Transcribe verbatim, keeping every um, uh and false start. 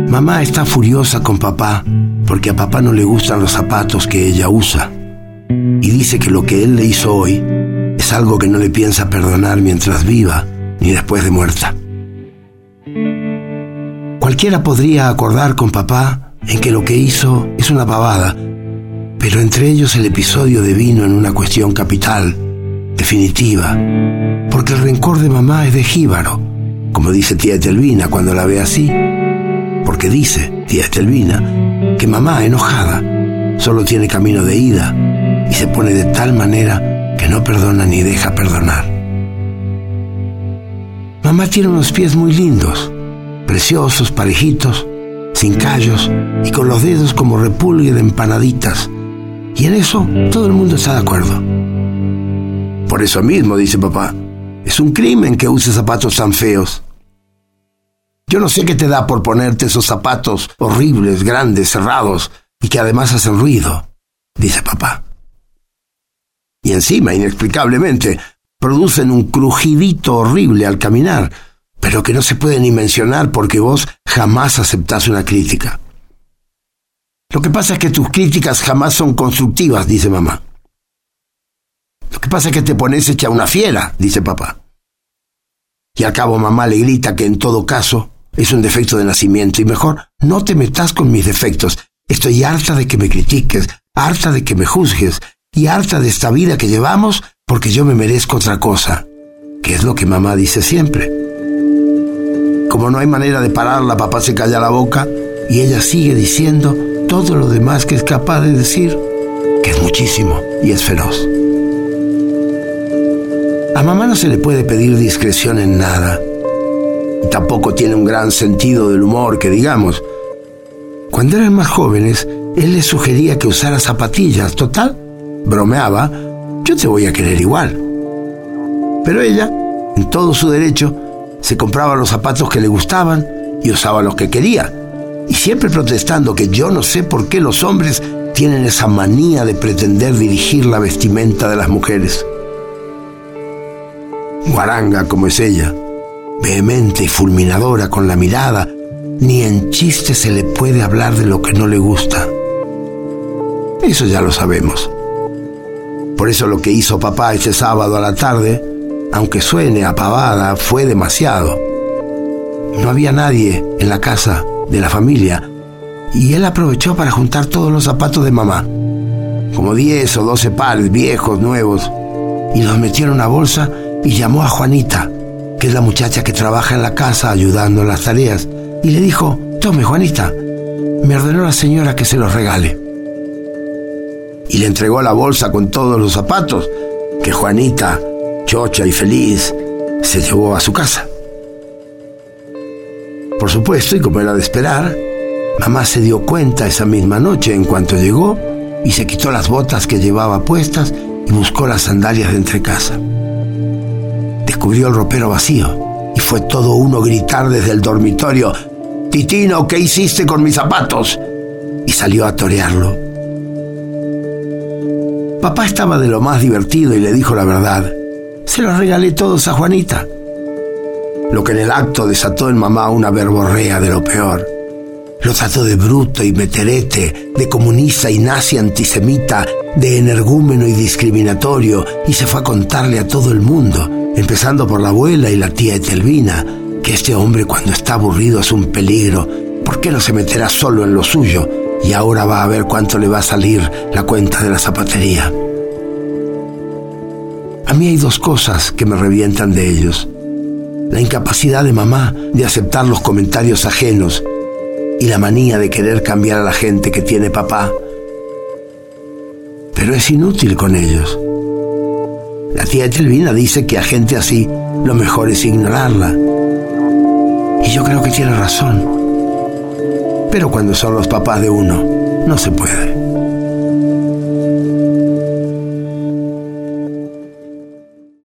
Mamá está furiosa con papá porque a papá no le gustan los zapatos que ella usa y dice que lo que él le hizo hoy es algo que no le piensa perdonar mientras viva ni después de muerta. Cualquiera podría acordar con papá en que lo que hizo es una pavada, pero entre ellos el episodio devino en una cuestión capital, definitiva, porque el rencor de mamá es de jíbaro, como dice tía Etelvina cuando la ve así, porque dice tía Etelvina que mamá enojada solo tiene camino de ida y se pone de tal manera que no perdona ni deja perdonar. Mamá tiene unos pies muy lindos, preciosos, parejitos, sin callos y con los dedos como repulgue de empanaditas, y en eso todo el mundo está de acuerdo. Por eso mismo, dice papá, es un crimen que uses zapatos tan feos. Yo no sé qué te da por ponerte esos zapatos horribles, grandes, cerrados y que además hacen ruido, dice papá. Y encima, inexplicablemente, producen un crujidito horrible al caminar, pero que no se puede ni mencionar porque vos jamás aceptás una crítica. Lo que pasa es que tus críticas jamás son constructivas, dice mamá. Lo que pasa es que te pones hecha una fiera, dice papá. Y al cabo mamá le grita que en todo caso es un defecto de nacimiento y mejor no te metas con mis defectos. Estoy harta de que me critiques, harta de que me juzgues y harta de esta vida que llevamos porque yo me merezco otra cosa, que es lo que mamá dice siempre. Como no hay manera de pararla, papá se calla la boca y ella sigue diciendo todo lo demás que es capaz de decir, que es muchísimo y es feroz. A mamá no se le puede pedir discreción en nada. Y tampoco tiene un gran sentido del humor, que digamos. Cuando eran más jóvenes, él les sugería que usara zapatillas. Total, bromeaba, yo te voy a querer igual. Pero ella, en todo su derecho, se compraba los zapatos que le gustaban y usaba los que quería. Y siempre protestando que yo no sé por qué los hombres tienen esa manía de pretender dirigir la vestimenta de las mujeres. Guaranga como es ella, vehemente y fulminadora con la mirada, ni en chiste se le puede hablar de lo que no le gusta. Eso ya lo sabemos. Por eso lo que hizo papá ese sábado a la tarde, aunque suene a pavada, fue demasiado. No había nadie en la casa de la familia y él aprovechó para juntar todos los zapatos de mamá, como diez o doce pares viejos, nuevos, y los metió en una bolsa y llamó a Juanita, que es la muchacha que trabaja en la casa ayudando en las tareas, y le dijo, tome Juanita, me ordenó la señora que se los regale. Y le entregó la bolsa con todos los zapatos que Juanita, chocha y feliz, se llevó a su casa. Por supuesto, y como era de esperar, mamá se dio cuenta esa misma noche en cuanto llegó y se quitó las botas que llevaba puestas y buscó las sandalias de entrecasa. Descubrió el ropero vacío y fue todo uno gritar desde el dormitorio, «Titino, ¿qué hiciste con mis zapatos?» Y salió a torearlo. Papá estaba de lo más divertido y le dijo la verdad. Se los regalé todos a Juanita. Lo que en el acto desató en mamá una verborrea de lo peor. Lo trató de bruto y meterete, de comunista y nazi antisemita, de energúmeno y discriminatorio, y se fue a contarle a todo el mundo, empezando por la abuela y la tía Etelvina, que este hombre cuando está aburrido es un peligro. ¿Por qué no se meterá solo en lo suyo? Y ahora va a ver cuánto le va a salir la cuenta de la zapatería. A mí hay dos cosas que me revientan de ellos. La incapacidad de mamá de aceptar los comentarios ajenos y la manía de querer cambiar a la gente que tiene papá. Pero es inútil con ellos. La tía Etelvina dice que a gente así lo mejor es ignorarla. Y yo creo que tiene razón. Pero cuando son los papás de uno, no se puede.